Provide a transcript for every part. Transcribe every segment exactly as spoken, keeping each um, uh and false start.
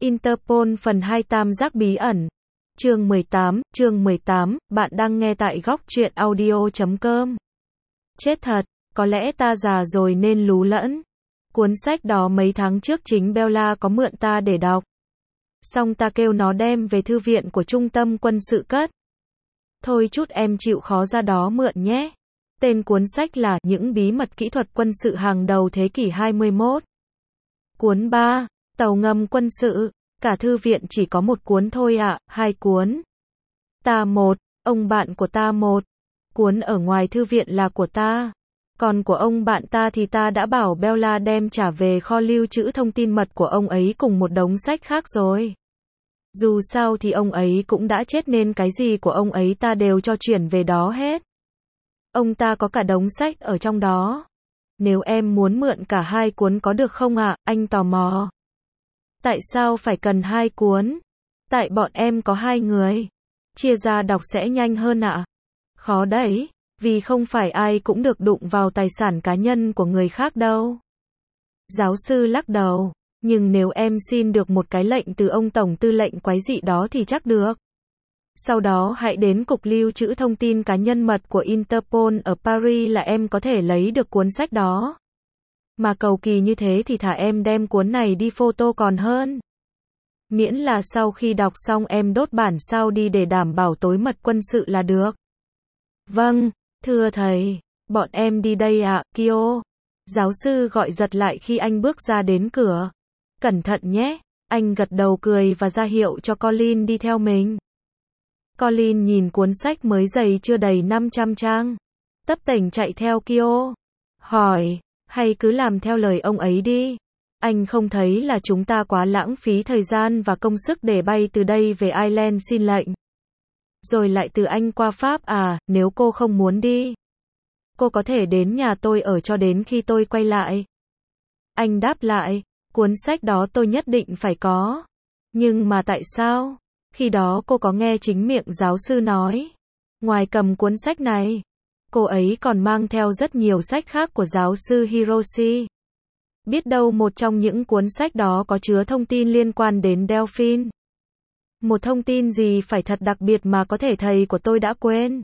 Interpol phần hai Tam giác bí ẩn. Chương mười tám, chương mười tám, bạn đang nghe tại góc truyện audio chấm com. Chết thật, có lẽ ta già rồi nên lú lẫn. Cuốn sách đó mấy tháng trước chính Bella có mượn ta để đọc. Xong ta kêu nó đem về thư viện của trung tâm quân sự cất. Thôi chút em chịu khó ra đó mượn nhé. Tên cuốn sách là Những bí mật kỹ thuật quân sự hàng đầu thế kỷ hai mươi mốt. Cuốn ba, Tàu ngầm quân sự. Cả thư viện chỉ có một cuốn thôi ạ, à, hai cuốn. Ta một, ông bạn của ta một. Cuốn ở ngoài thư viện là của ta. Còn của ông bạn ta thì ta đã bảo Bella đem trả về kho lưu trữ thông tin mật của ông ấy cùng một đống sách khác rồi. Dù sao thì ông ấy cũng đã chết nên cái gì của ông ấy ta đều cho chuyển về đó hết. Ông ta có cả đống sách ở trong đó. Nếu em muốn mượn cả hai cuốn có được không ạ, à? Anh tò mò. Tại sao phải cần hai cuốn? Tại bọn em có hai người. Chia ra đọc sẽ nhanh hơn ạ. À? Khó đấy, vì không phải ai cũng được đụng vào tài sản cá nhân của người khác đâu. Giáo sư lắc đầu. Nhưng nếu em xin được một cái lệnh từ ông tổng tư lệnh quái dị đó thì chắc được. Sau đó hãy đến cục lưu trữ thông tin cá nhân mật của Interpol ở Paris là em có thể lấy được cuốn sách đó. Mà cầu kỳ như thế thì thả em đem cuốn này đi photo còn hơn. Miễn là sau khi đọc xong em đốt bản sao đi để đảm bảo tối mật quân sự là được. Vâng, thưa thầy, bọn em đi đây ạ, à, Kyo. Giáo sư gọi giật lại khi anh bước ra đến cửa. Cẩn thận nhé, anh gật đầu cười và ra hiệu cho Colin đi theo mình. Colin nhìn cuốn sách mới dày chưa đầy năm trăm trang. Tấp tểnh chạy theo Kyo. Hỏi, hay cứ làm theo lời ông ấy đi. Anh không thấy là chúng ta quá lãng phí thời gian và công sức để bay từ đây về Ireland xin lệnh. Rồi lại từ Anh qua Pháp à, nếu cô không muốn đi. Cô có thể đến nhà tôi ở cho đến khi tôi quay lại. Anh đáp lại, cuốn sách đó tôi nhất định phải có. Nhưng mà tại sao? Khi đó cô có nghe chính miệng giáo sư nói. Ngoài cầm cuốn sách này, cô ấy còn mang theo rất nhiều sách khác của giáo sư Hiroshi. Biết đâu một trong những cuốn sách đó có chứa thông tin liên quan đến Delphine. Một thông tin gì phải thật đặc biệt mà có thể thầy của tôi đã quên.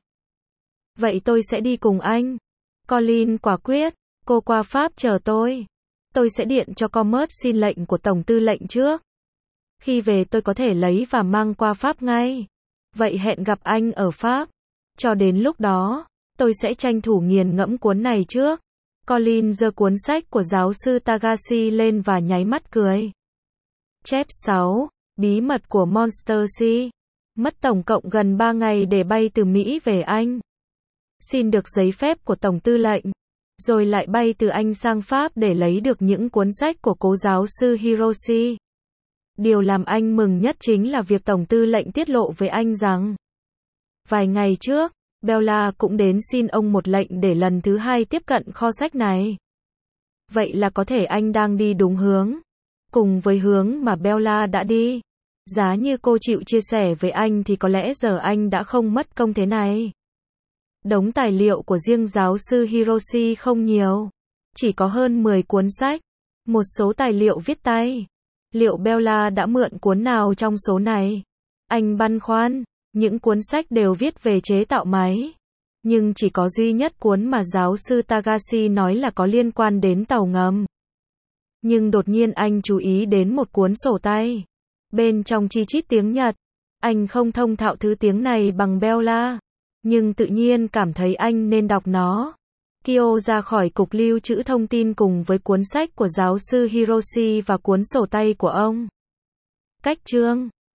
Vậy tôi sẽ đi cùng anh. Colin quả quyết, cô qua Pháp chờ tôi. Tôi sẽ điện cho Commerce xin lệnh của tổng tư lệnh trước. Khi về tôi có thể lấy và mang qua Pháp ngay. Vậy hẹn gặp anh ở Pháp. Cho đến lúc đó, tôi sẽ tranh thủ nghiền ngẫm cuốn này trước. Colin giơ cuốn sách của giáo sư Tagashi lên và nháy mắt cười. Chép sáu. Bí mật của Monster Sea. Mất tổng cộng gần ba ngày để bay từ Mỹ về Anh. Xin được giấy phép của tổng tư lệnh. Rồi lại bay từ Anh sang Pháp để lấy được những cuốn sách của cố giáo sư Hiroshi. Điều làm anh mừng nhất chính là việc tổng tư lệnh tiết lộ với anh rằng vài ngày trước, Bella cũng đến xin ông một lệnh để lần thứ hai tiếp cận kho sách này. Vậy là có thể anh đang đi đúng hướng. Cùng với hướng mà Bella đã đi. Giá như cô chịu chia sẻ với anh thì có lẽ giờ anh đã không mất công thế này. Đống tài liệu của riêng giáo sư Hiroshi không nhiều. Chỉ có hơn mười cuốn sách. Một số tài liệu viết tay. Liệu Bella đã mượn cuốn nào trong số này? Anh băn khoăn. Những cuốn sách đều viết về chế tạo máy. Nhưng chỉ có duy nhất cuốn mà giáo sư Tagashi nói là có liên quan đến tàu ngầm. Nhưng đột nhiên anh chú ý đến một cuốn sổ tay. Bên trong chi chít tiếng Nhật. Anh không thông thạo thứ tiếng này bằng Bella. Nhưng tự nhiên cảm thấy anh nên đọc nó. Kyo ra khỏi cục lưu trữ thông tin cùng với cuốn sách của giáo sư Hiroshi và cuốn sổ tay của ông. Cách chương